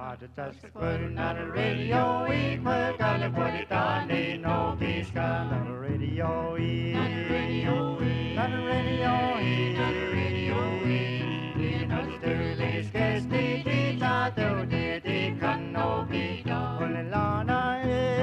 Putting on the radio, we put on the put it on, ain't no peace on the radio, on the radio, on the radio, on the radio, in the Sterling Sketch, the not the can no be done. Only Lana,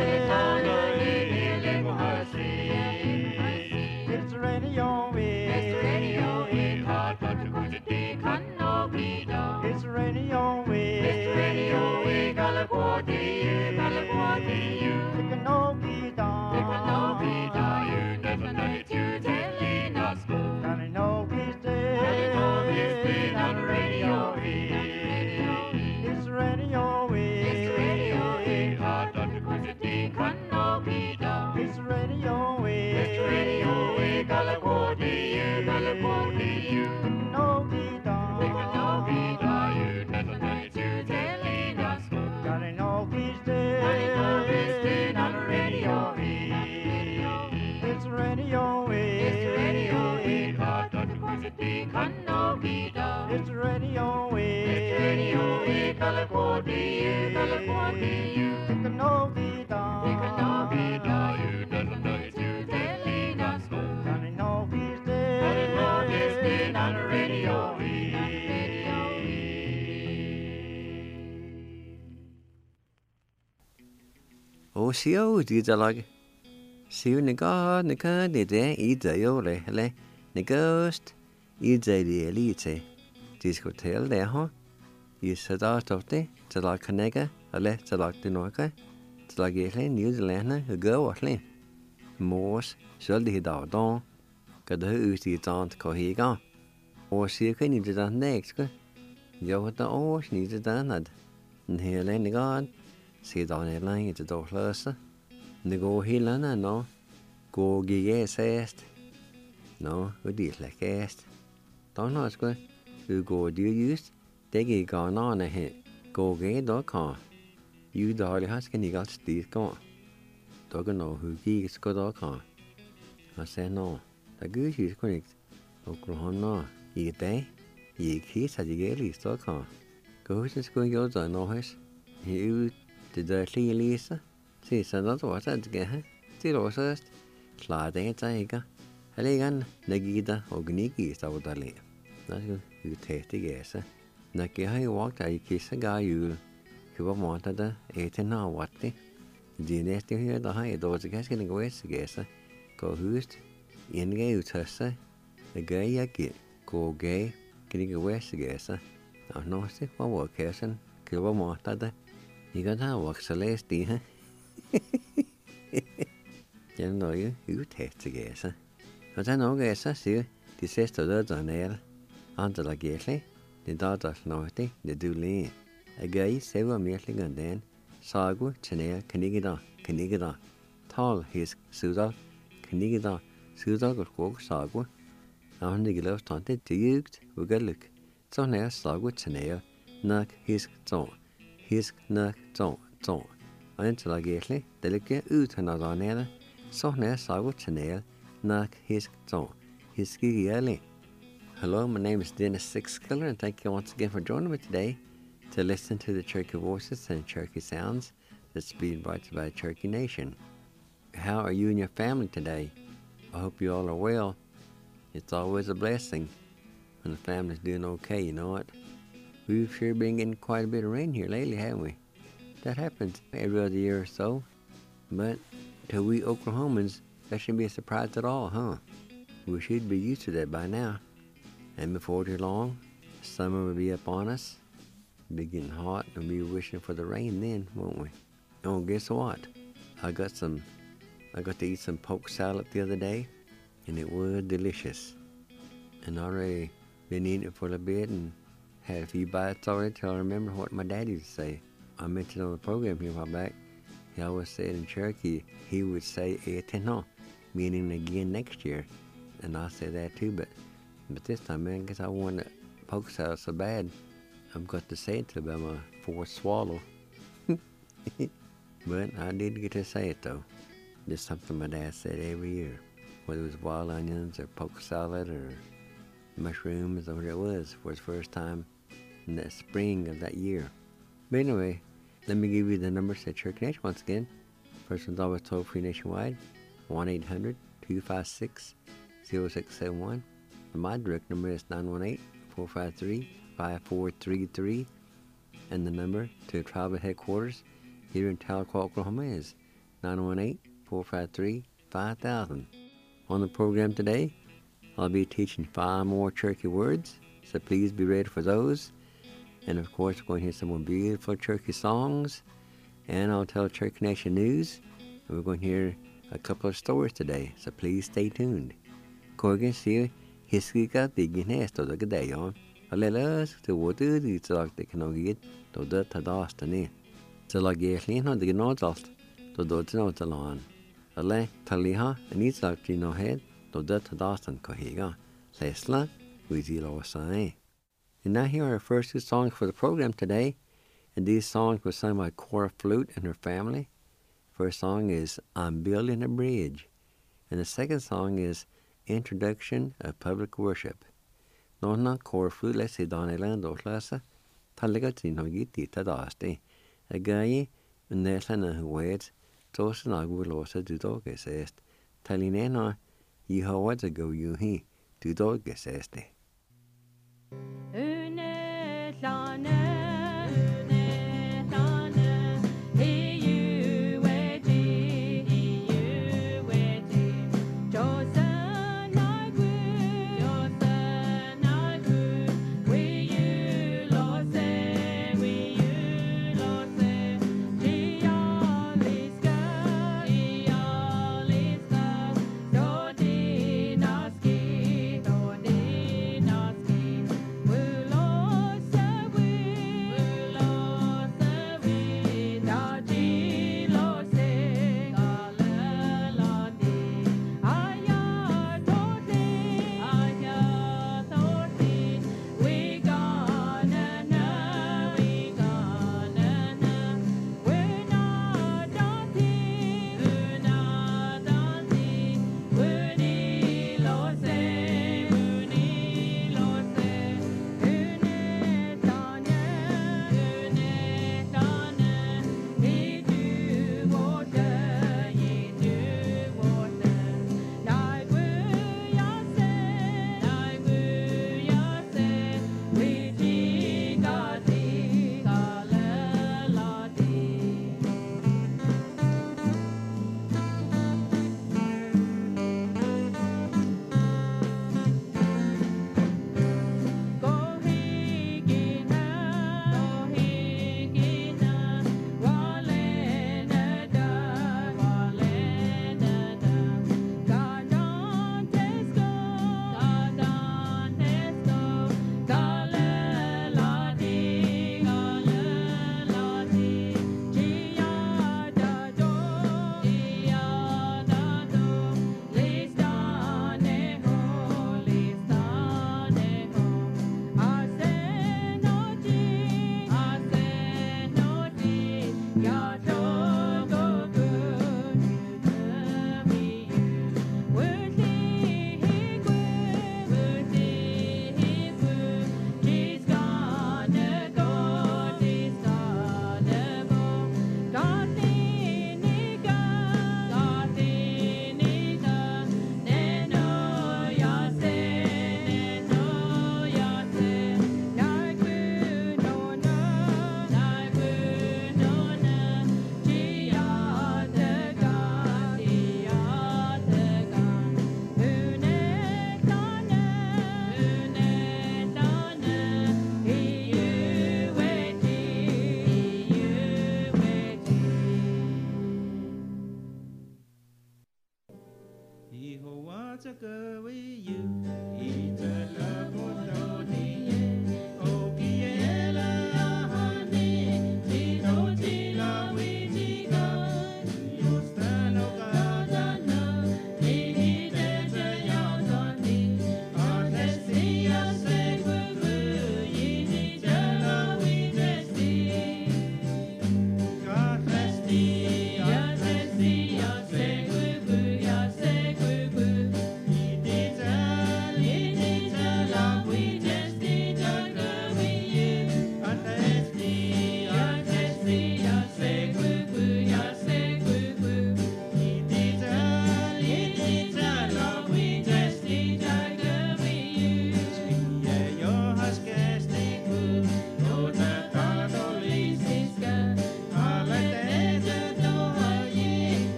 it's the radio, it's the radio, hard but to go to the can no be done. It's the radio, it's the radio, California, you can no be done. You can no be done. You never know to telling us. Can no be still. Can no be still on the radio. It's the radio, it's the radio, hard not to go to the can no be done. It's the radio, it's the radio, California, you can no be done. You can no be done. You never know to telling us. Can no be still. Can no be still on the radio. It's the radio, it's the radio, hard not to go to the can no be done. It's the radio, it's the radio, California, you can no be done. You can no be done. You never know to telling us. Can no be still. Can no be still on the radio. Ô xíu thì giờ lại xíu này có để thế ý giờ yêu lại lại này có ý giờ đi đi thế thì có thể là ha ý sẽ đó tốt thế giờ lại cái này cái lại giờ lại cái nói cái giờ lại cái này New Zealand nó gỡ vào lên mos sẽ đi đào đong cái đó thì chọn có gì cả ô xíu cái này giờ next cái giờ đó ô này giờ nè này lại này có sẽ đó này lại cái đó là sao này có hi là nó có gì xét nó có đi là cái đó nó cái có điều use để cái nó này hệ có cái đó cả use đó là cái này cái gì cả đó cái nó hữu cái đó cả nó sẽ nó ta cứ chỉ có này Oklahoma nó gì thế gì khí sao gì cái gì đó cả có cái có rồi nó hết hiểu từ giờ khi lý sao thì sao nó tốt sao cái hả thì rồi sao là thế trái cái hay là cái này đó organic sao đó lại nó cứ thế thì cái sao nó cái hay walk tại cái sao cái yêu khi mà mọi thứ đó thế nào vậy thì gì nè tiếng here đó hay đó cái này cái sao có hút yên cái yêu thật sao cái giá trị có cái cái sao nó sẽ có một cái sao khi mà mọi thứ đó thì có thao hoặc Celeste hả chẳng nói hữu thể thì cái sao ở đây nói cái sao xíu thì sẽ từ đó này anh ta là cái gì thì đó là nói thế đểดูlên cái sẽ vào miệng lên gần đến sau đó cho nên cái đó tall his sự đó cái đó sự đó của sau đó anh đi cái lớp thằng thế thì và cái lực cho nên sau đó cho nên nạc his nạc trộn anh ta là cái gì để cái nào đó này sau này sau đó cho nên nạc his cái gì. Hello, my name is Dennis Sixkiller, and thank you once again for joining me today to listen to the Cherokee Voices and Cherokee Sounds that's being brought to you by Cherokee Nation. How are you and your family today? I hope you all are well. It's always a blessing when the family's doing okay, you know what? We've sure been getting quite a bit of rain here lately, haven't we? That happens every other year or so, but to we Oklahomans, that shouldn't be a surprise at all, huh? We should be used to that by now. And before too long, summer will be up on us. It'll be getting hot, and we'll be wishing for the rain then, won't we? Oh, guess what? I got to eat some poke salad the other day, and it was delicious. And I already been eating it for a bit and had a few bites already till I remember what my daddy would say. I mentioned on the program here a while back, he always said in Cherokee, he would say "eteno," meaning again next year. And I say that too, but this time, man, I guess I wanted poke salad so bad, I've got to say it about my fourth swallow. But I did get to say it, though. Just something my dad said every year. Whether it was wild onions or poke salad or mushrooms or whatever it was for his first time in that spring of that year. But anyway, let me give you the numbers at Church Nation once again. First one's always toll free nationwide, 1-800-256-0671. And my direct number is 918-453-5433. And the number to tribal headquarters here in Tahlequah, Oklahoma is 918-453-5000. On the program today, I'll be teaching 5 more Cherokee words, so please be ready for those. And of course, we're going to hear some more beautiful Cherokee songs, and I'll tell Cherokee Nation news, and we're going to hear a couple of stories today, so please stay tuned. Corgan sier hiskika digin esto the gadayon. Alelas to water the talk the canogit to the tadastani. So like yeslin on the gnodalt to the notalan. Ale taliha and eats like Gino head to the tadastan cohiga. Lesla with the low sign. And now here are our first 2 songs for the program today, and these songs were sung by Cora Flute and her family. First song is I'm Building a Bridge, and the second song is Introduction of Public Worship. Nonna Cora Flute let's see Donneland or Lassa, Taligatino Giti Tadasti, a guy in Neslan who waits, Tosin Agulosa to Dogesest, Talinena, Yehovah's a go you he, to Dogeseste. Woo!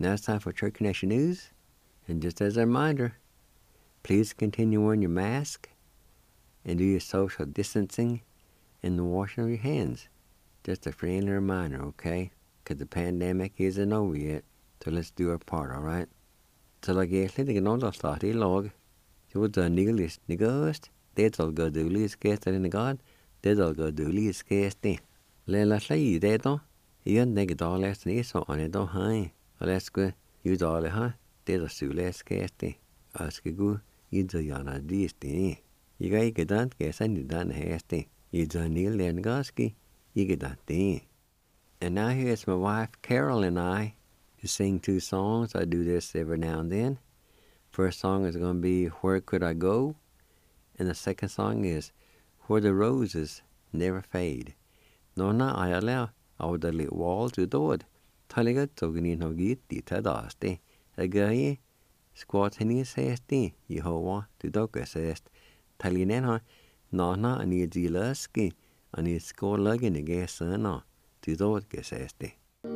Now it's time for Church Connection News. And just as a reminder, please continue wearing your mask and do your social distancing and the washing of your hands. Just a friendly reminder, okay? Because the pandemic isn't over yet, so let's do our part, alright? Så la egentlig det noen som starter I lag, så det nylig nigast, det skal gå dårlig skæst eller negad, det skal gå dårlig skæst det. Lella slei det da, igjen det dårlig sni så han da hei, og det skal jo dårlig ha, det da sule skæst det, og skal gå I det gjerne dist det. Jeg har ikke den skæsten I den hæst det, I det nylig negaski, ikke den det. And now here's my wife Carol and I to sing 2 songs. I do this every now and then. First song is going to be Where Could I Go? And the second song is Where the Roses Never Fade. Nona ayala av the lit wall to dod. Taliga togni no git di tadaste. Agaye squat hini sesti. Yehowa to doga sest. Talinena nana ani dilaski ani sko lagin gesana to dod gesesti.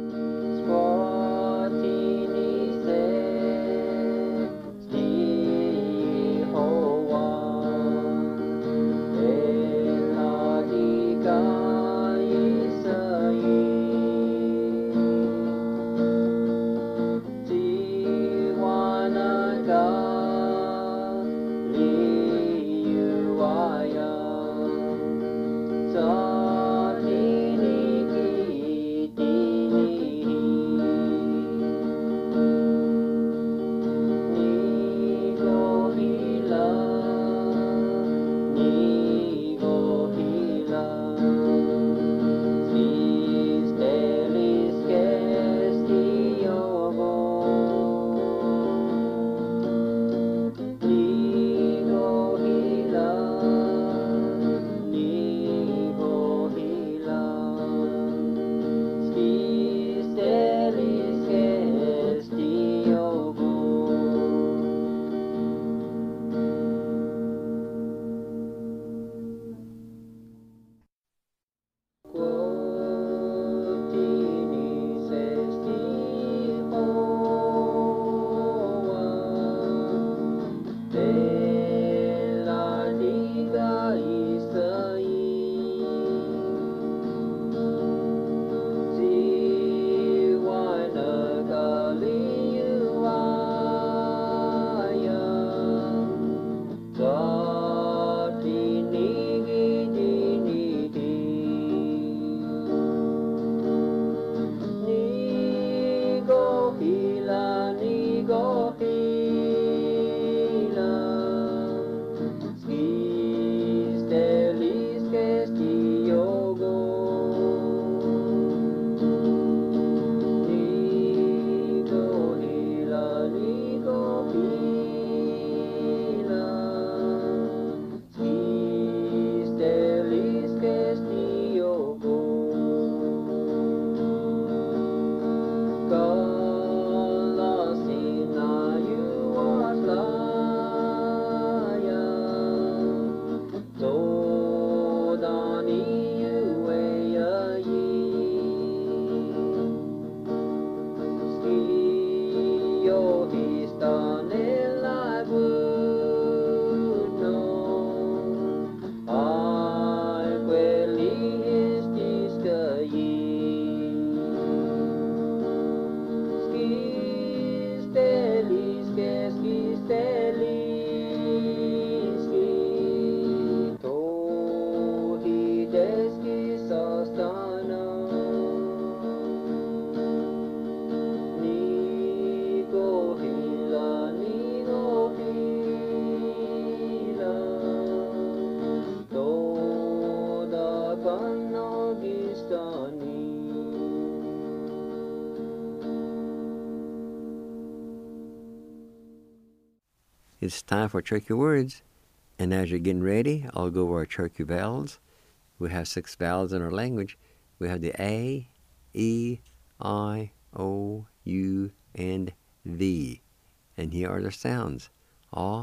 It's time for Cherokee words. And as you're getting ready, I'll go over our Cherokee vowels. We have 6 vowels in our language. We have the A, E, I, O, U, and V. And here are the sounds. A,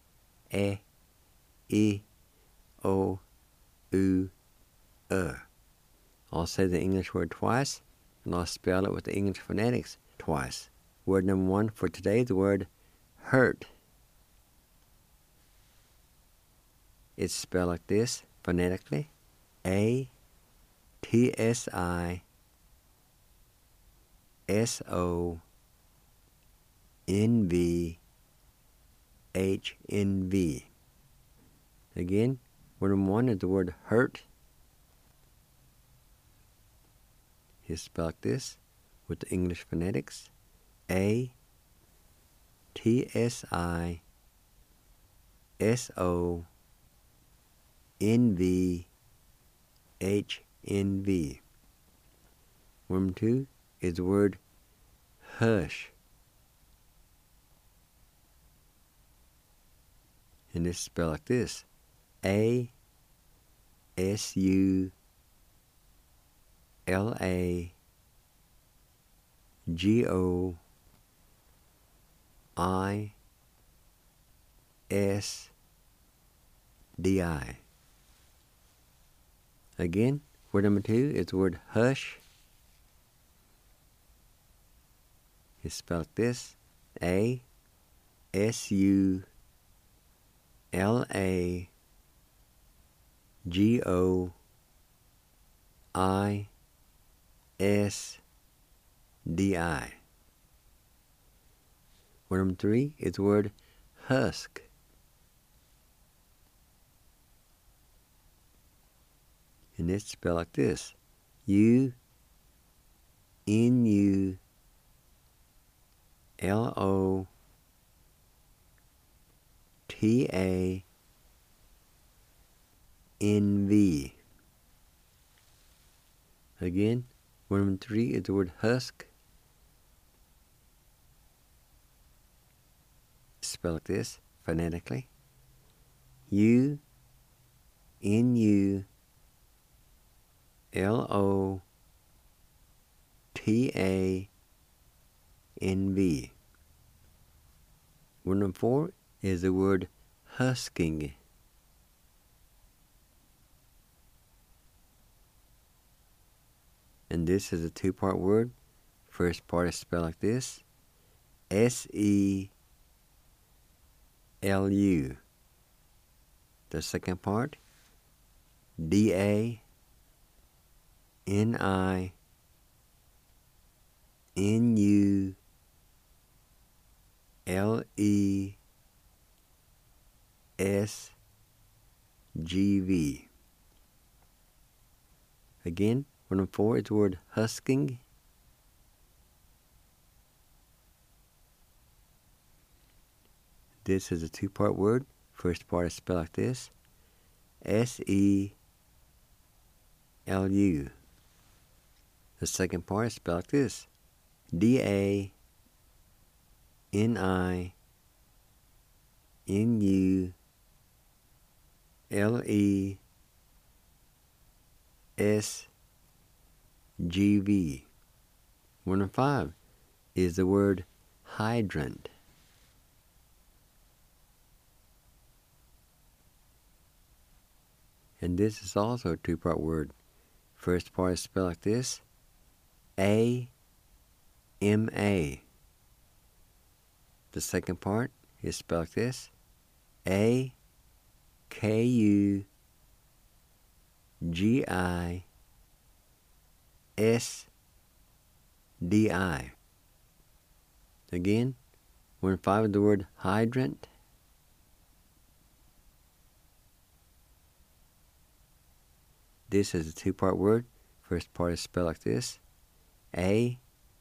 E, O, U, I'll say the English word twice, and I'll spell it with the English phonetics twice. Word number one for today is the word hurt. It's spelled like this phonetically. ATSISONVHNV. Again, word number one is the word hurt. It's spelled like this with the English phonetics. ATSISONVHNV. Word number two is the word hush. And it's spelled like this. ASULAGOISDI. Again, word number two is the word hush. It's spelled like this. ASULAGOISDI. Word number three is the word husk. And it's spelled like this. UNULOTV. Again, word number three is the word husk. Spell like this phonetically. UNULOTANV. Word number four is the word husking. And this is a two-part word. First part is spelled like this. SELU. The second part, DANINULES. GV. Again, word number four is the word husking. This is a two-part word. First part is spelled like this. SELU. The second part is spelled like this. DANINULES. GV. Word number five is the word hydrant. And this is also a two-part word. First part is spelled like this. AMA. The second part is spelled like this. AKUGISDI. Again, word five is the word hydrant. This is a two-part word. First part is spelled like this. AMA.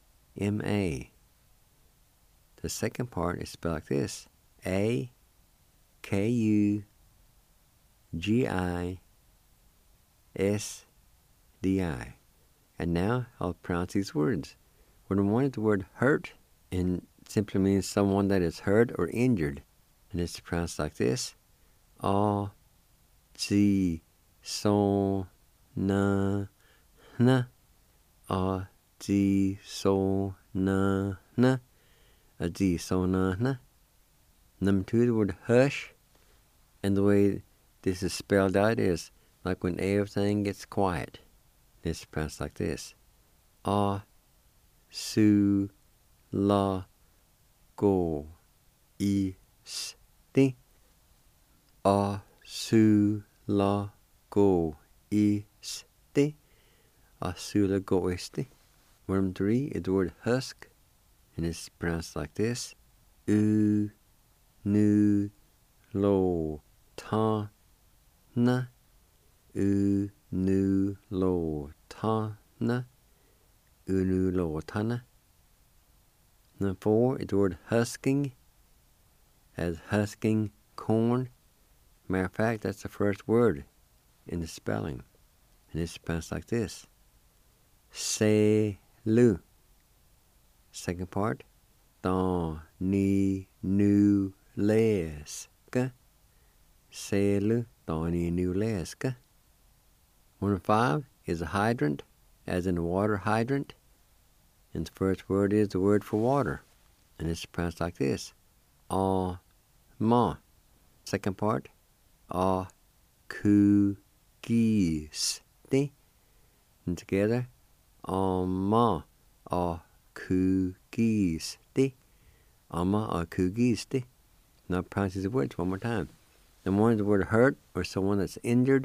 The second part is spelled like this. AKUGISDI. And now I'll pronounce these words. Word number one is the word hurt, and simply means someone that is hurt or injured. And it's pronounced like this. A-G-S-O-N-N. A-G-S-O-N-N. A-G-S-O-N-N. Number two, the word hush. And the way this is spelled out is like when everything gets quiet. It's pronounced like this. A-Su-La-G-I. go isti. Asula go isti. Asula go isti. Word number 3 is the word husk, and it's pronounced like this. U, nu, lo, ta, na. U, nu, lo, ta, na. U, nu, lo, ta, na. Number 4 is the word husking, as husking corn. Matter of fact, that's the first word in the spelling, and it's pronounced like this. Se-lu. Second part. Da, ni, nu, leska. Se-lu, da, ni, nu, leska. Number 5 is a hydrant, as in a water hydrant. And the first word is the word for water, and it's pronounced like this. Ma. Second part. Ku-gi-sti. And together. Ma. Ku-gi-sti. Ma. Ku-gi-sti. Now pronounce the words one more time. Number 1 is the word hurt, or someone that's injured.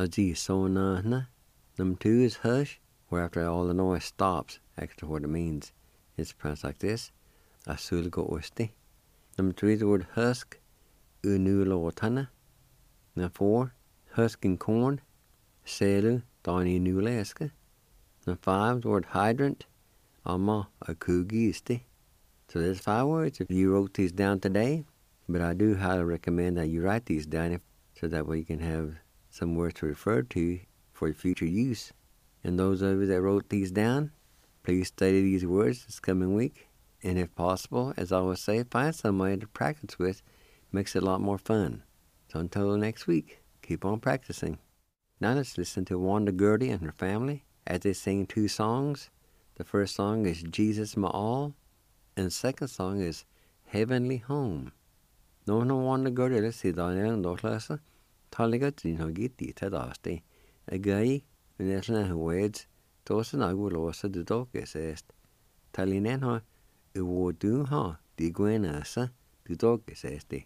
Number 2 is hush, where after all the noise stops, actually what it means. It's pronounced like this. Asul go usti. Number 3 is the word husk. Unulotana. Number 4, husking corn. Selu dani nuleska. Number 5, the word hydrant. Ama akugisti. So there's 5 words if you wrote these down today, but I do highly recommend that you write these down so that way you can have some words to refer to for future use. And those of you that wrote these down, please study these words this coming week. And if possible, as I always say, find somebody to practice with. Makes it a lot more fun. So until next week, keep on practicing. Now let's listen to Wanda Gertie and her family as they sing 2 songs. The first song is Jesus My All, and the second song is Heavenly Home. No Wanda Gertie, let's see, Daniel Docklasa. Taligat in Hogiti Tadasti. A guy, and there's no words. Tosan I will also the dog is est. Talinenha, it would do ha, the guenasa, the dog is esti.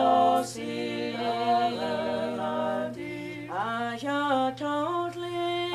Totally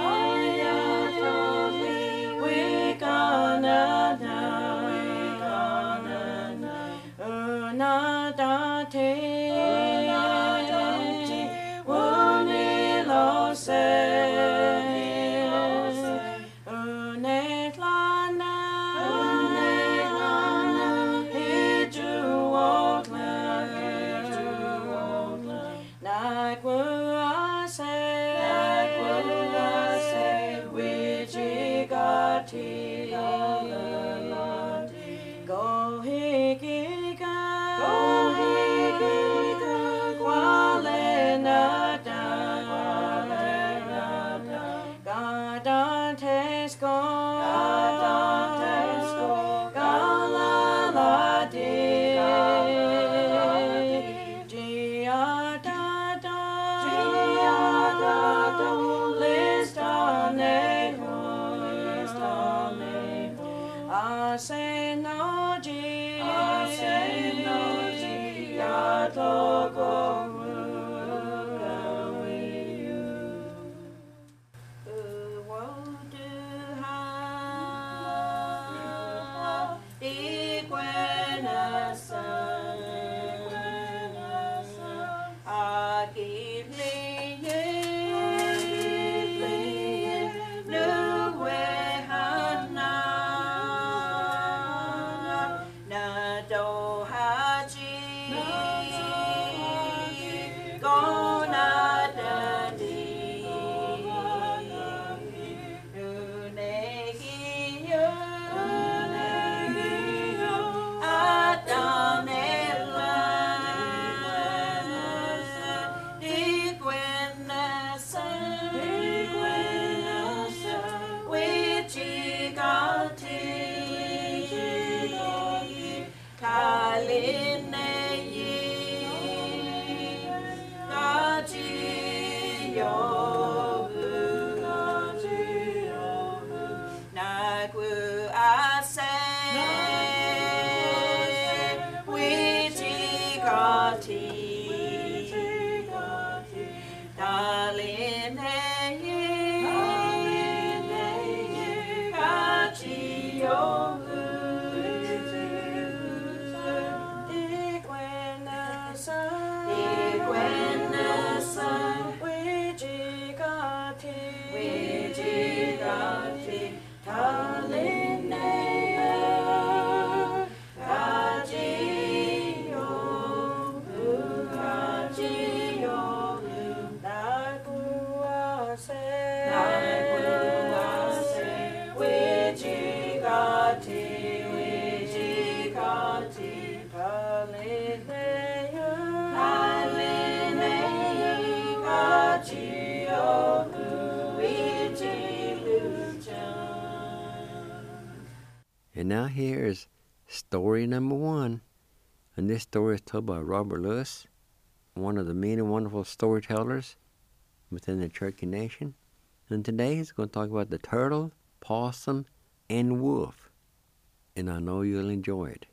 And now here is story number 1. And this story is told by Robert Lewis, one of the many wonderful storytellers within the Cherokee Nation. And today he's going to talk about the turtle, possum, and wolf. And I know you'll enjoy it.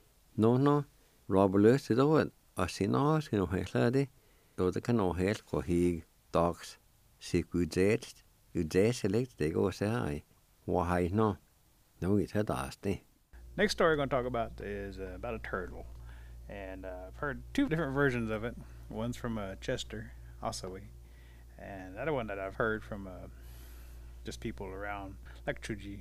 No, Robert Lewis is over at Sinahos, you know, Hesladi. Those can know Hes, for he talks, sick Udzets, select, they go say hi. Why, no. No, it's a dusty. Next story we're going to talk about is about a turtle. And I've heard 2 different versions of it. One's from Chester, Ossawi. And the other one that I've heard from just people around, like Truji.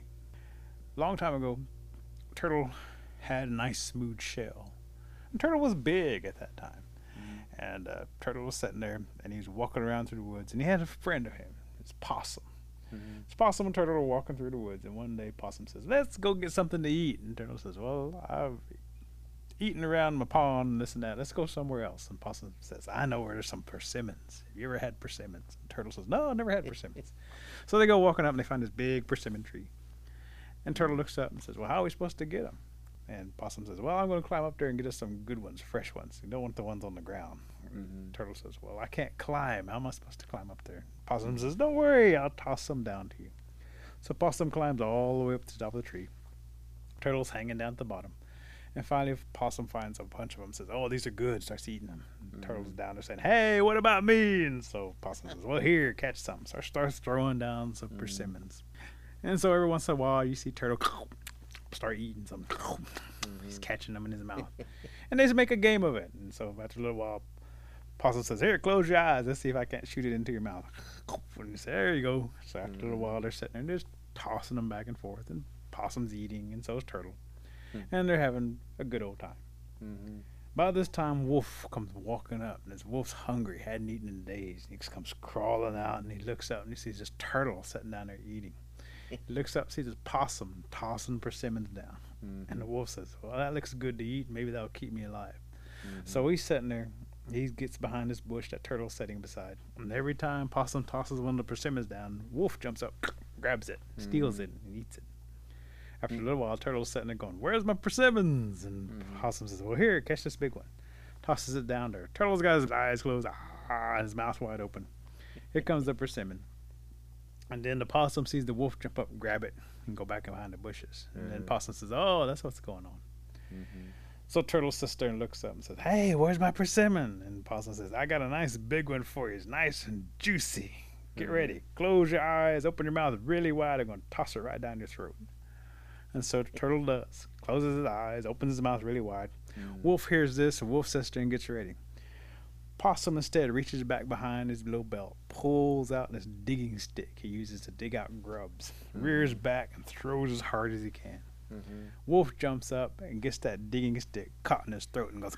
A long time ago, turtle had a nice smooth shell. And turtle was big at that time. And turtle was sitting there, and he was walking around through the woods. And he had a friend of him. It's Possum. It's Possum and Turtle are walking through the woods, and one day Possum says, "Let's go get something to eat." And Turtle says, "Well, I've eaten around my pond and this and that. Let's go somewhere else." And Possum says, "I know where there's some persimmons. Have you ever had persimmons?" And Turtle says, "No, I never had persimmons." So they go walking up, and they find this big persimmon tree. And Turtle looks up and says, "Well, how are we supposed to get them?" And Possum says, "Well, I'm going to climb up there and get us some good ones, fresh ones. You don't want the ones on the ground." Turtle says, "Well, I can't climb. How am I supposed to climb up there?" Possum says, "Don't worry, I'll toss some down to you." So Possum climbs all the way up to the top of the tree. Turtle's hanging down at the bottom. And finally, Possum finds a bunch of them and says, "Oh, these are good," starts eating them. And Turtle's down there saying, "Hey, what about me?" And so Possum says, "Well, here, catch some." So starts throwing down some persimmons. And so every once in a while, you see Turtle start eating some. He's catching them in his mouth. And they just make a game of it. And so after a little while, Possum says, "Here, close your eyes. Let's see if I can't shoot it into your mouth." And you say, "There you go." So after a little while, they're sitting there and just tossing them back and forth. And Possum's eating, and so is Turtle. And they're having a good old time. By this time, Wolf comes walking up, and this Wolf's hungry, hadn't eaten in days. And he comes crawling out, and he looks up, and he sees this Turtle sitting down there eating. He looks up, sees this Possum tossing persimmons down. And the Wolf says, "Well, that looks good to eat. Maybe that'll keep me alive." So he's sitting there. He gets behind this bush that Turtle's sitting beside. And every time Possum tosses one of the persimmons down, Wolf jumps up, grabs it, steals it, and eats it. After a little while, Turtle's sitting there going, "Where's my persimmons?" And Possum says, "Well, here, catch this big one." Tosses it down there. Turtle's got his eyes closed, and his mouth wide open. Here comes the persimmon. And then the Possum sees the Wolf jump up and grab it and go back behind the bushes. And then Possum says, "Oh, that's what's going on." So Turtle sits there and looks up and says, "Hey, where's my persimmon?" And Possum says, "I got a nice big one for you. It's nice and juicy. Get ready. Close your eyes. Open your mouth really wide. I'm going to toss it right down your throat." And so Turtle does. Closes his eyes, opens his mouth really wide. Wolf hears this, and Wolf sits there and gets ready. Possum instead reaches back behind his little belt, pulls out this digging stick he uses to dig out grubs, rears back and throws as hard as he can. Wolf jumps up and gets that digging stick caught in his throat and goes,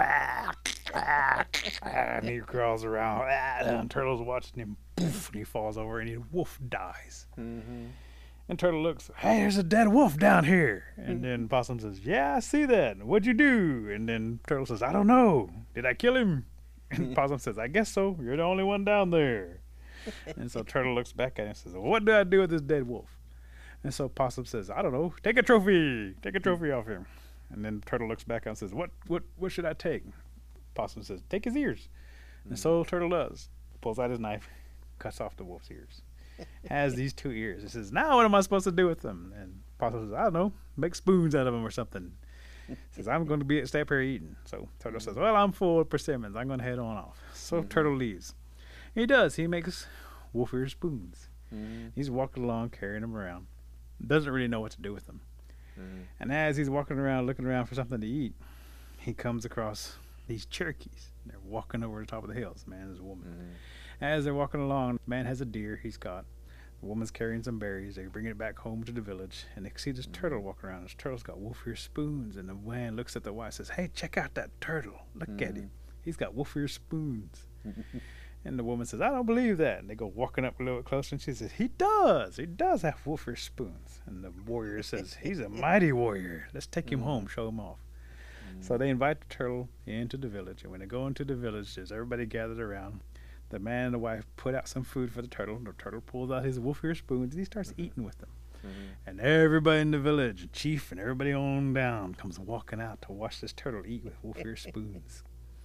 and he crawls around. And Turtle's watching him, poof, and he falls over, and the Wolf dies. And Turtle looks, "Hey, there's a dead wolf down here." And then Possum says, "Yeah, I see that. What'd you do?" And then Turtle says, "I don't know. Did I kill him?" And Possum says, "I guess so. You're the only one down there." And so Turtle looks back at him and says, "Well, what do I do with this dead wolf?" And so Possum says, "I don't know. Take a trophy. Take a trophy off him." And then Turtle looks back and says, What should I take?" Possum says, "Take his ears." And so Turtle does. Pulls out his knife, cuts off the wolf's ears. Has these 2 ears. He says, now what am I supposed to do with them? And Apostle says, I don't know, make spoons out of them or something. He says, I'm going to stay up here eating. So Turtle says, well, I'm full of persimmons. I'm going to head on off. So Turtle leaves. He does. He makes wolf ear spoons. He's walking along, carrying them around. Doesn't really know what to do with them. And as he's walking around, looking around for something to eat, he comes across these Cherokees. They're walking over the top of the hills, man and a woman. As they're walking along, the man has a deer he's got. The woman's carrying some berries. They're bringing it back home to the village, and they see this turtle walking around. This turtle's got wolf ear spoons, and the man looks at the wife and says, hey, check out that turtle. Look at him. He's got wolf ear spoons. And the woman says, I don't believe that. And they go walking up a little bit closer, and she says, he does have wolf ear spoons. And the warrior says, he's a mighty warrior. Let's take him home, show him off. So they invite the turtle into the village, and when they go into the village, there's everybody gathered around. The man and the wife put out some food for the turtle. The turtle pulls out his wolf ear spoons, and he starts eating with them. And everybody in the village, the chief and everybody on down, comes walking out to watch this turtle eat with wolf ear spoons.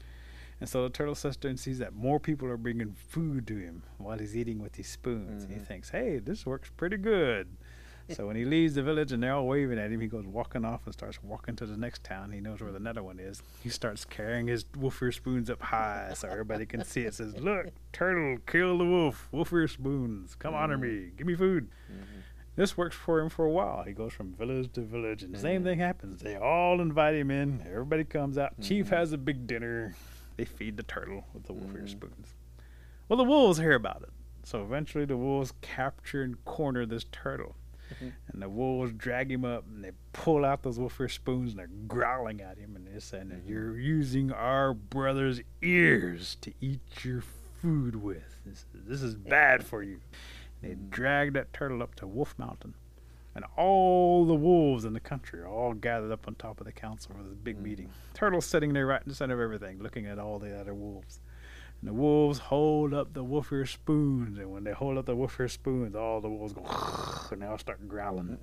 And so the turtle sister and sees that more people are bringing food to him while he's eating with these spoons. He thinks, hey, this works pretty good. So when he leaves the village and they're all waving at him, he goes walking off and starts walking to the next town. He knows where the another one is. He starts carrying his wolf ear spoons up high so everybody can see it. Says, look, turtle, kill the wolf, wolf ear spoons. Come honor me. Give me food. This works for him for a while. He goes from village to village, and the same thing happens. They all invite him in. Everybody comes out. Chief has a big dinner. They feed the turtle with the wolf ear spoons. Well, the wolves hear about it. So eventually the wolves capture and corner this turtle. And the wolves drag him up, and they pull out those wolf ear spoons, and they're growling at him, and they're saying, you're using our brother's ears to eat your food with. This is bad for you. And they drag that turtle up to Wolf Mountain, and all the wolves in the country are all gathered up on top of the council for this big meeting. Turtle's sitting there right in the center of everything, looking at all the other wolves. And the wolves hold up the wolf ear spoons, and when they hold up the wolf ear spoons, all the wolves go, and they all start growling.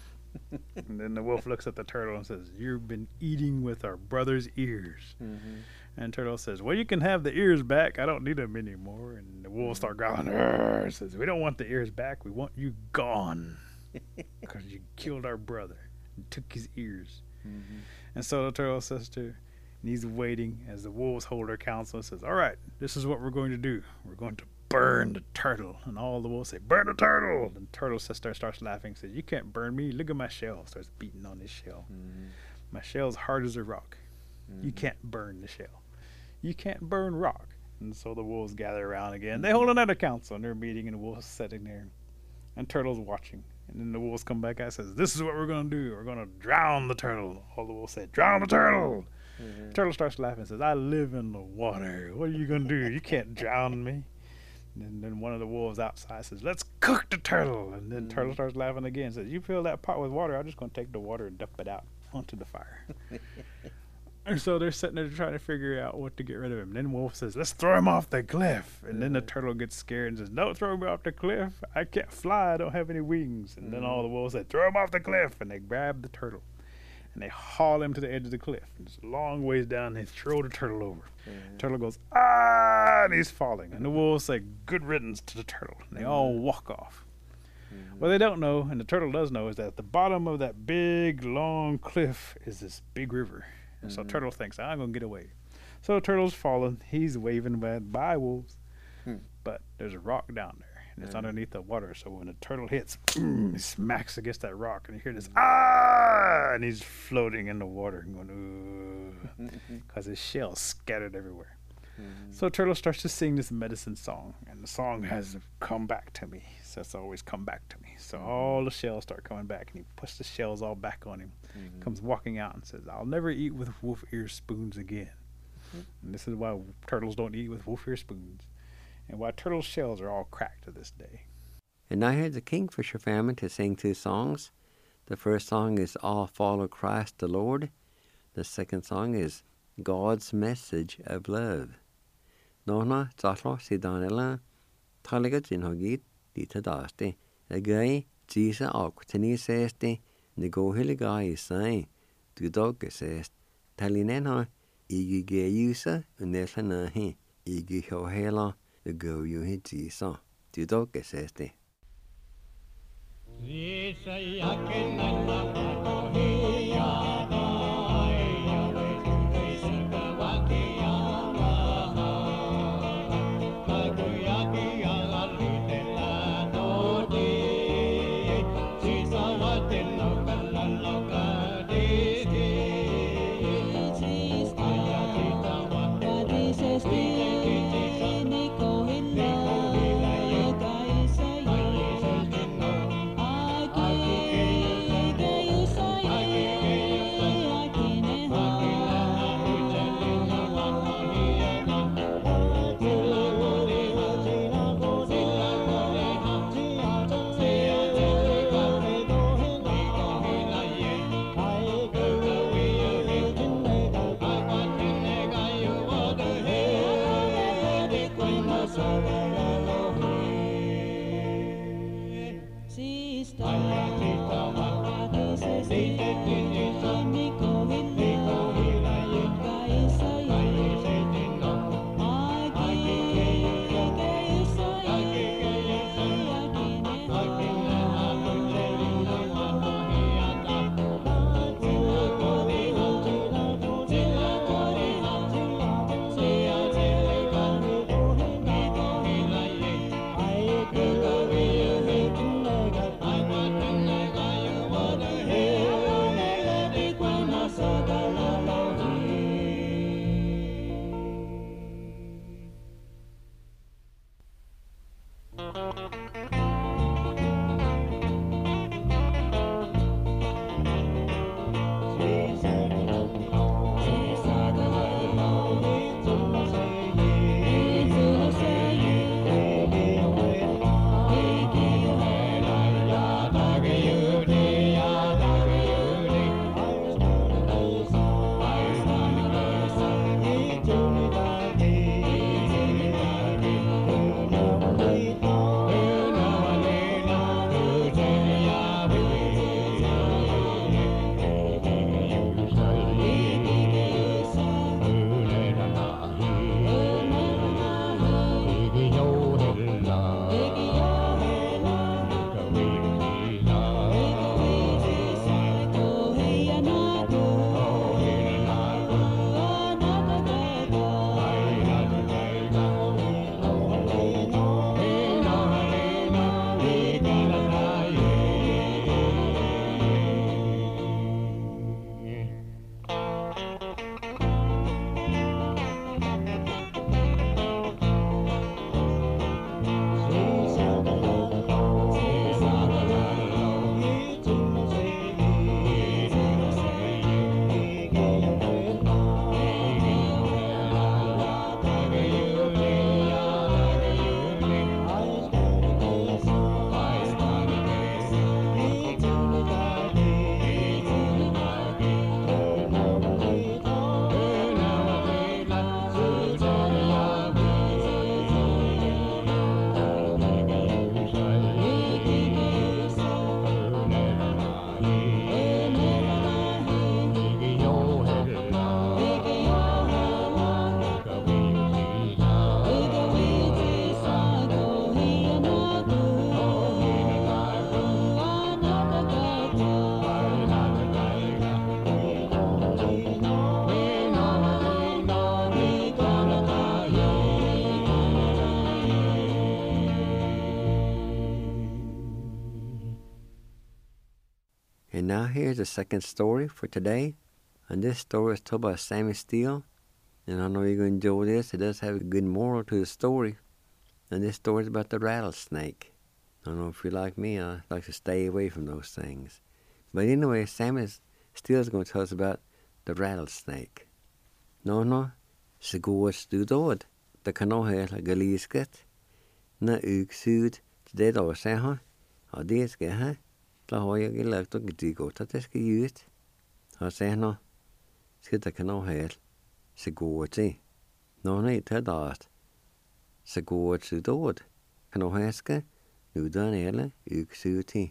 And then the wolf looks at the turtle and says, you've been eating with our brother's ears. And turtle says, well, you can have the ears back. I don't need them anymore. And the wolves start growling. Says, we don't want the ears back. We want you gone because you killed our brother and took his ears. And so the turtle says to her, and he's waiting as the wolves hold their council and says, all right, this is what we're going to do. We're going to burn the turtle. And all the wolves say, burn the turtle. And the turtle sister starts laughing, says, you can't burn me. Look at my shell. Starts beating on his shell. My shell's hard as a rock. You can't burn the shell. You can't burn rock. And so the wolves gather around again. They hold another council, and they're meeting, and the wolves sitting there. And turtle's watching. And then the wolves come back out and says, this is what we're going to do. We're going to drown the turtle. All the wolves say, drown the turtle. Turtle starts laughing and says, I live in the water. What are you going to do? You can't drown me. And then one of the wolves outside says, let's cook the turtle. And then Turtle starts laughing again and says, you fill that pot with water, I'm just going to take the water and dump it out onto the fire. And so they're sitting there trying to figure out what to get rid of him. And then Wolf says, let's throw him off the cliff. And then the turtle gets scared and says, don't throw me off the cliff. I can't fly. I don't have any wings. And then all the wolves say, throw him off the cliff. And they grab the turtle. And they haul him to the edge of the cliff. And it's a long ways down. And they throw the turtle over. The turtle goes, ah, and he's falling. And the wolves say, good riddance to the turtle. And they all walk off. What they don't know, and the turtle does know, is that at the bottom of that big, long cliff is this big river. And so Turtle thinks, I'm going to get away. So Turtle's falling. He's waving bye, wolves. But there's a rock down there. And it's underneath the water. So when the turtle hits, he smacks against that rock. And you hear this, ah! And he's floating in the water and going, ooh. Because his shell's scattered everywhere. So Turtle starts to sing this medicine song. And the song has come back to me. So it's always come back to me. So all the shells start coming back. And he puts the shells all back on him. Comes walking out and says, I'll never eat with wolf ear spoons again. And this is why turtles don't eat with wolf ear spoons. And why turtle shells are all cracked to this day. And I heard the Kingfisher family to sing 2 songs. The first song is All Follow Christ the Lord. The second song is God's Message of Love. Nona Tatlo si Danela Taligat in Hogit Dita Dasti. A guy Jesus Oktani Sesti Nego Hiligai Sai Du Dog Sest Talinena Igi Gayusa Unelanahi Igi Hohela the go you hit Jesus. du dog says det. And now here's the second story for today. And this story is told by Sammy Steele. And I know you're going to enjoy this. It does have a good moral to the story. And this story is about the rattlesnake. I don't know if you're like me, I like to stay away from those things. But anyway, Sammy Steele is going to tell us about the rattlesnake. No, så går studod. Det kan nå hele galisket. Når uksud til det da ser han. Og det skal jeg. Da har jeg lagt og det godt at det skal ut. Og ser nå. Skal det kan nå hele. Så går til. Nå er det dat. Så går studod. Kan nå hæske. Udan hele uksud til.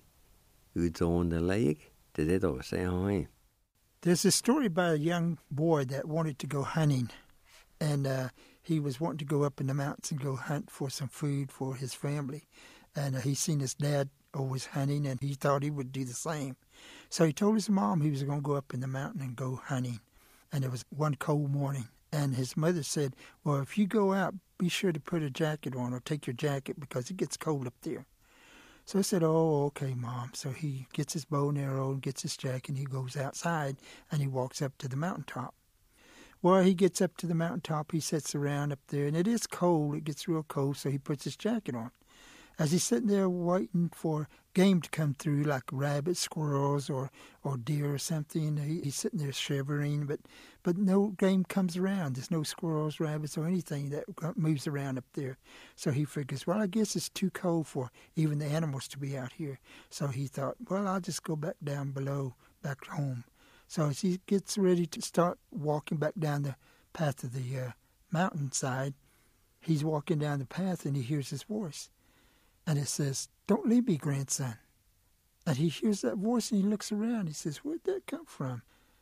Udående leg. Det da ser han. There's a story about a young boy that wanted to go hunting. And he was wanting to go up in the mountains and go hunt for some food for his family. And he seen his dad always hunting, and he thought he would do the same. So he told his mom he was going to go up in the mountain and go hunting. And it was one cold morning. And his mother said, well, if you go out, be sure to put a jacket on or take your jacket because it gets cold up there. So I said, oh, okay, Mom. So he gets his bow and arrow and gets his jacket, and he goes outside, and he walks up to the mountaintop. Well, he gets up to the mountaintop, he sits around up there, and it is cold. It gets real cold, so he puts his jacket on. As he's sitting there waiting for game to come through, like rabbits, squirrels, or deer or something, he's sitting there shivering, but no game comes around. There's no squirrels, rabbits, or anything that moves around up there. So he figures, well, I guess it's too cold for even the animals to be out here. So he thought, well, I'll just go back down below, back home. So as he gets ready to start walking back down the path of the mountainside, he's walking down the path and he hears his voice. And it says, don't leave me, grandson. And he hears that voice and he looks around. He says, where'd that come from?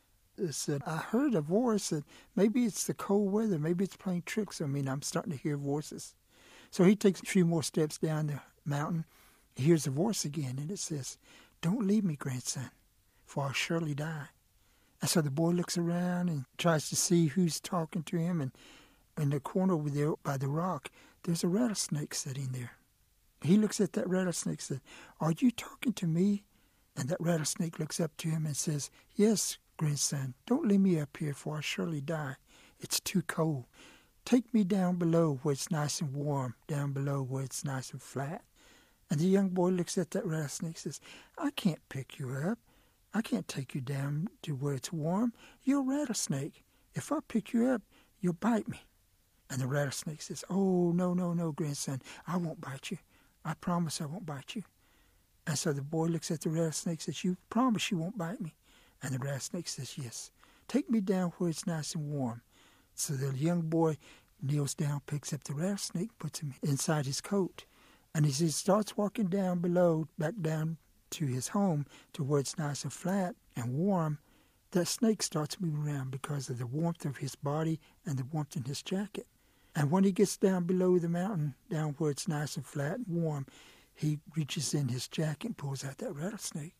It said, I heard a voice that maybe it's the cold weather. Maybe it's playing tricks on me, and I'm starting to hear voices. So he takes a few more steps down the mountain. He hears the voice again, and it says, don't leave me, grandson, for I'll surely die. And so the boy looks around and tries to see who's talking to him. And in the corner over there by the rock, there's a rattlesnake sitting there. He looks at that rattlesnake and says, are you talking to me? And that rattlesnake looks up to him and says, yes, grandson, don't leave me up here, for I'll surely die. It's too cold. Take me down below where it's nice and warm, down below where it's nice and flat. And the young boy looks at that rattlesnake and says, I can't pick you up. I can't take you down to where it's warm. You're a rattlesnake. If I pick you up, you'll bite me. And the rattlesnake says, oh, no, grandson, I won't bite you. I promise I won't bite you. And so the boy looks at the rattlesnake and says, you promise you won't bite me? And the rattlesnake says, yes. Take me down where it's nice and warm. So the young boy kneels down, picks up the rattlesnake, puts him inside his coat. And as he starts walking down below, back down to his home, to where it's nice and flat and warm, that snake starts moving around because of the warmth of his body and the warmth in his jacket. And when he gets down below the mountain, down where it's nice and flat and warm, he reaches in his jacket and pulls out that rattlesnake.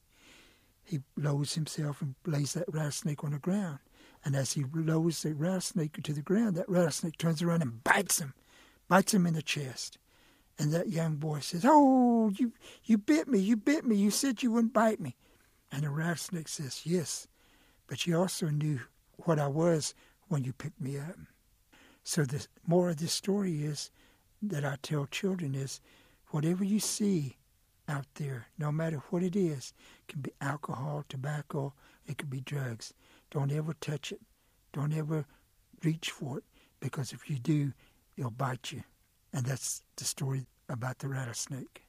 He lowers himself and lays that rattlesnake on the ground. And as he lowers the rattlesnake to the ground, that rattlesnake turns around and bites him in the chest. And that young boy says, oh, you bit me, you said you wouldn't bite me. And the rattlesnake says, yes, but you also knew what I was when you picked me up. So the more of this story is that I tell children is, whatever you see out there, no matter what it is, it can be alcohol, tobacco, it could be drugs. Don't ever touch it. Don't ever reach for it, because if you do, it'll bite you. And that's the story about the rattlesnake.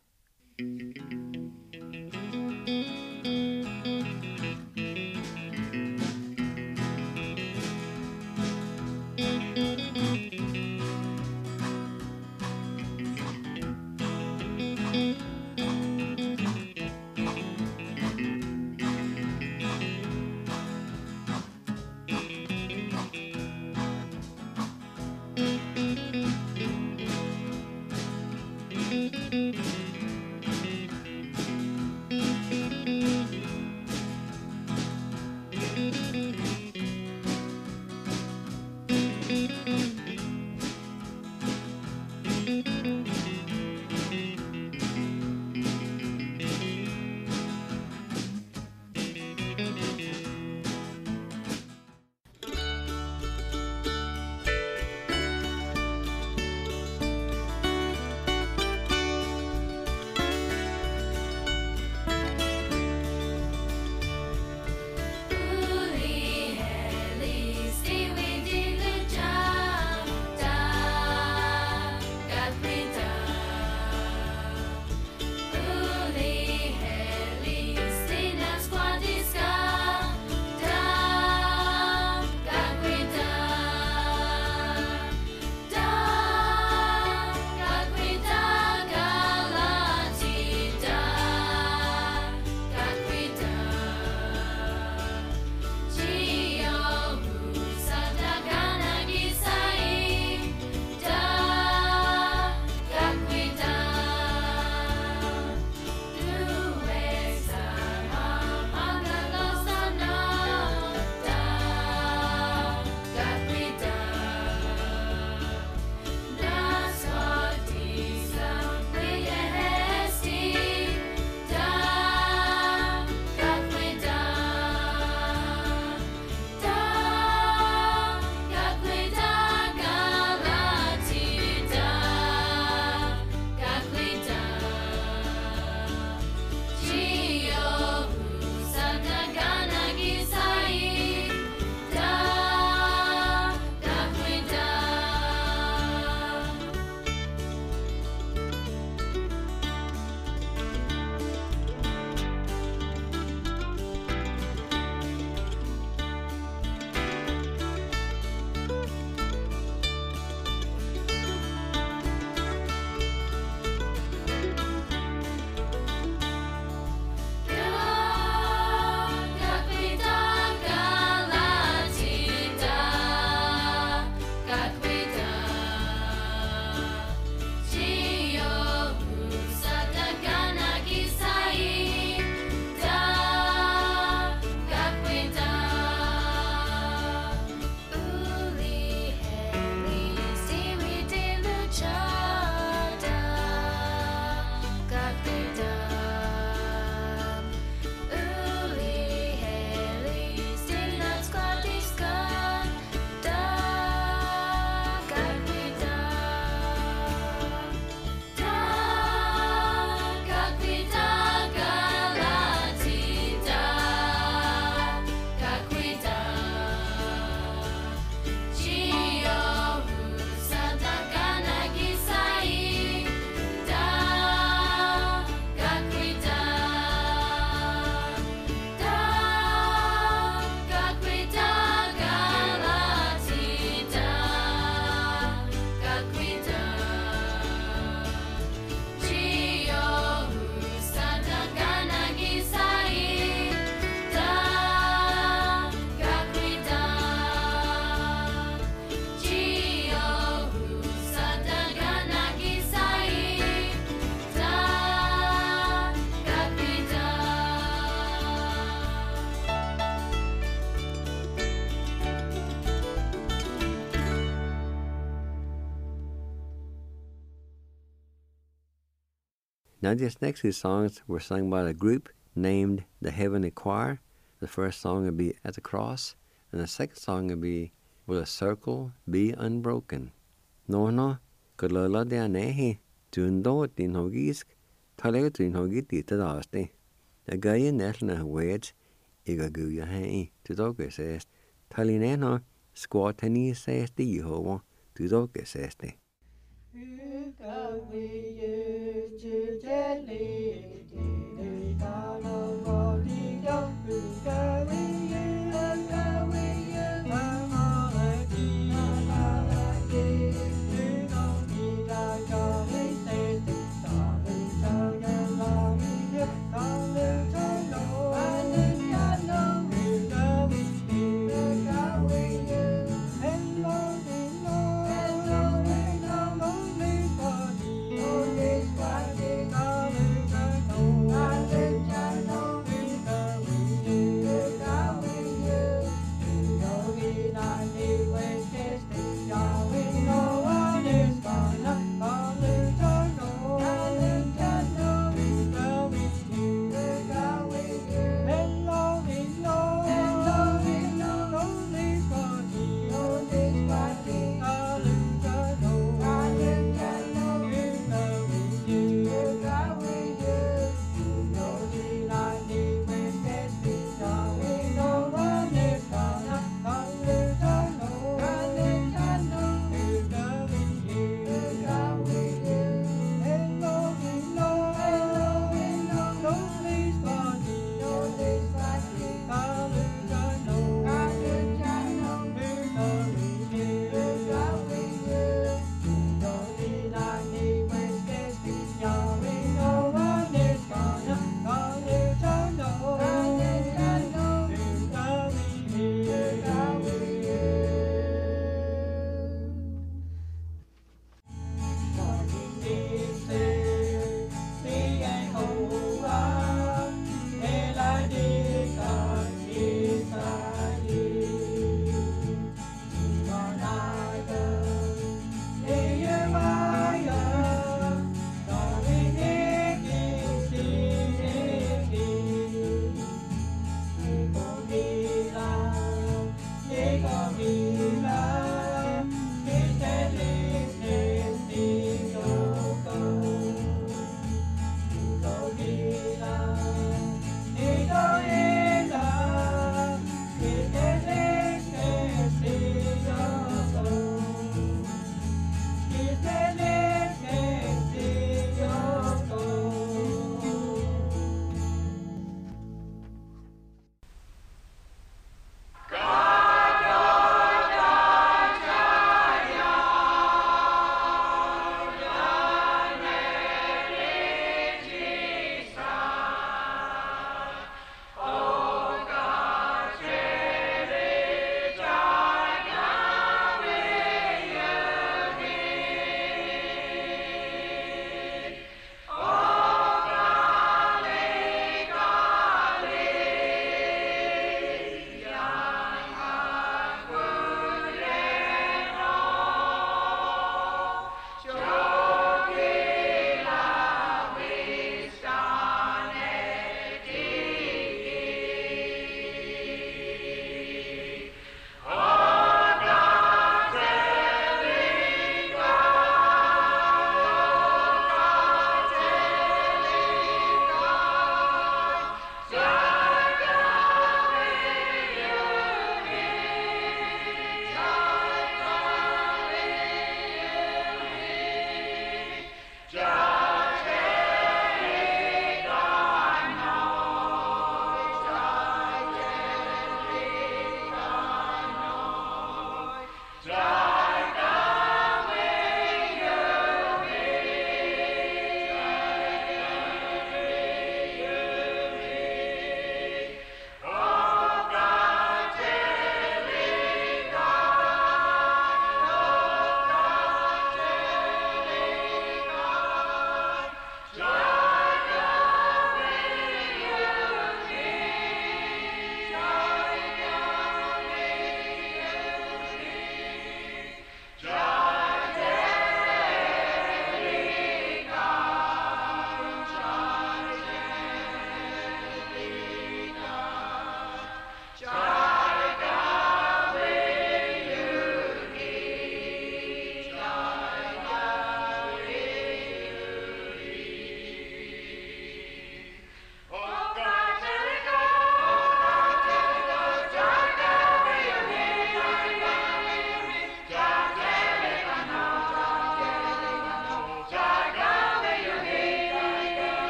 Now, these next two songs were sung by a group named the Heavenly Choir. The first song would be At the Cross, and the second song would be Will a Circle Be Unbroken. No, Kalala de Anehi, Tundo din Hogisk, Talaga Tun Hogit Ditadasti. A guy in National Wage, Igaguya Hai, to Doga says, Talineno, Squatani says the Yehovah, to Doga says the.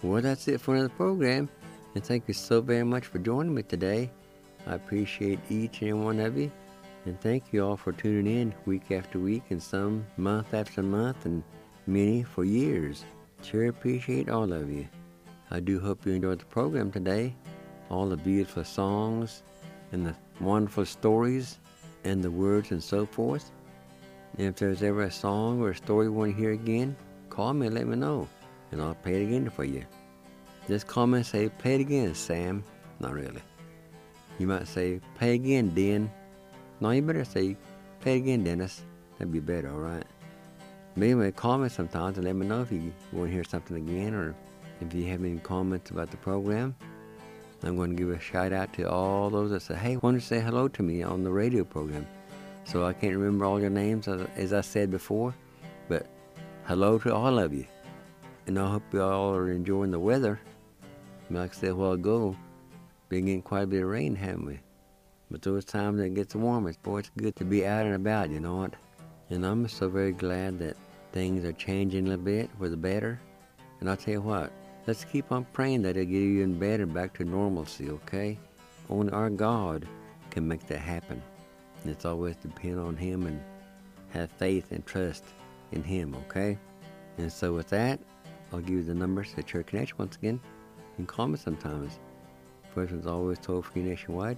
Well, that's it for another program. And thank you so very much for joining me today. I appreciate each and every one of you. And thank you all for tuning in week after week and some month after month and many for years. Sure appreciate all of you. I do hope you enjoyed the program today. All the beautiful songs and the wonderful stories and the words and so forth. And if there's ever a song or a story you want to hear again, call me and let me know. And I'll play it again for you. Just call me and say, play it again, Sam. Not really. You might say, play again, Den. No, you better say, play again, Dennis. That'd be better, alright? But anyway, call me sometimes and let me know if you want to hear something again or if you have any comments about the program. I'm going to give a shout out to all those that say, hey, why don't you say hello to me on the radio program? So I can't remember all your names as I said before, but hello to all of you. And I hope you all are enjoying the weather. Like I said a while ago, been getting quite a bit of rain, haven't we? But those times that it gets warmer, boy, it's good to be out and about, you know what? And I'm so very glad that things are changing a little bit for the better. And I'll tell you what, let's keep on praying that it'll get even better back to normalcy, okay? Only our God can make that happen. And it's always depend on Him and have faith and trust in Him, okay? And so with that, I'll give you the numbers to Church Connection once again. You can call me sometimes. First one's always toll-free nationwide.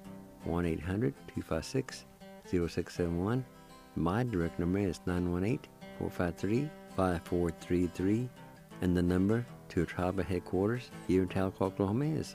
1-800-256-0671. My direct number is 918-453-5433. And the number to tribal headquarters here in Tahlequah, Oklahoma is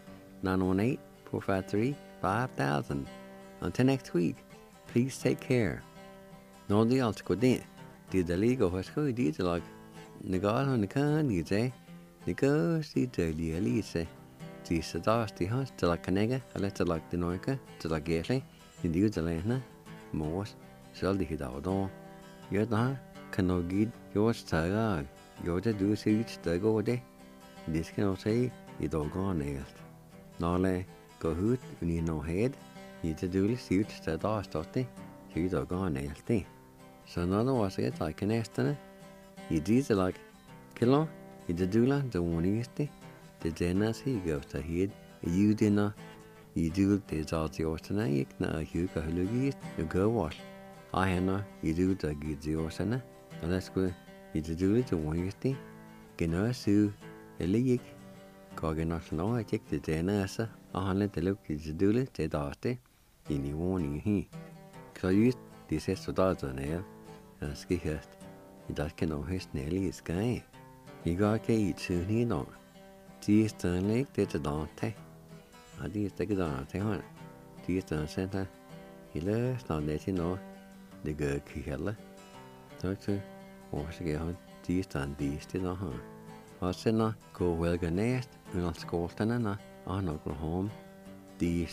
918-453-5000. Until next week, please take care. No the alts go din. Did the legal hospital did like the God on the can you say? The ghost did the elite. The Sadas the house to like Canega, I let it like the Noica, to like Gatley, in the Udelana, Morse, Sheldy hit out on. You're the cano gid, yours tag, you're the do see each the go day. This can say, you don't go nailed. Nole, go hoot, you need no head, you to do the suit the dust of the, you don't go nailed thing. So another was it like an estimate. You did like kilo, you the doula, the one yesterday. The denas he goes to head. You dinner, you do the Zazi Orsana, you know, you go Lugis, you go wash. I have you do the Gizi Orsana, and let's go, you do it to one yesterday. Gena Sue, a leak, Coganot no, I take the denasa, I let the look is do it, the dusty, in the warning he. So you this is to dozen air, and ski hest. That can know his nearly is guy. You got to eat soon, he don't. These turn lake did the Dante. I did take it on, take on. These turn center. He left on that, you know, the good killer. Doctor, what's the on? These turn these did on her. I said, no, go well, go nest, and I'll scold and on Oklahoma. These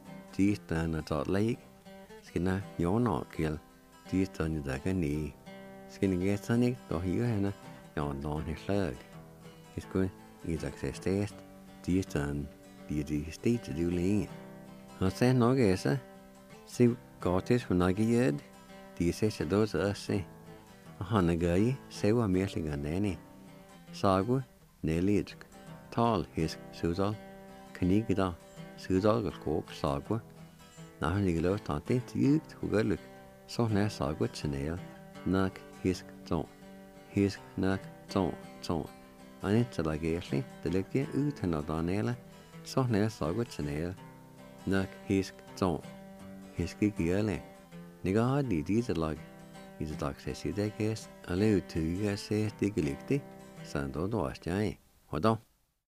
turn at that lake. Skinner, you're not kill. These turn the knee. Skinner gets on it, or you and you're on his leg. It's good. Is access test. These turn the state to do lean. I said, no, guess, see, got this when I get these says those us say. A honey guy, say what merely on any. Sagu, nearly tall, his Suzal, can you get off? Suzal got coke, Sagu. Now, when you go to you who go look. So now Sagu, Chanel, knock his zone. His knock zone. And it's like Ashley, the lecture ut and not on Ella, so now Sagu, Chanel, knock his zone. His kiki early. Nigga, these are like, he's a dog says, you guess, allowed to you guys say, dig a lick, Sando, was giant. Hold on.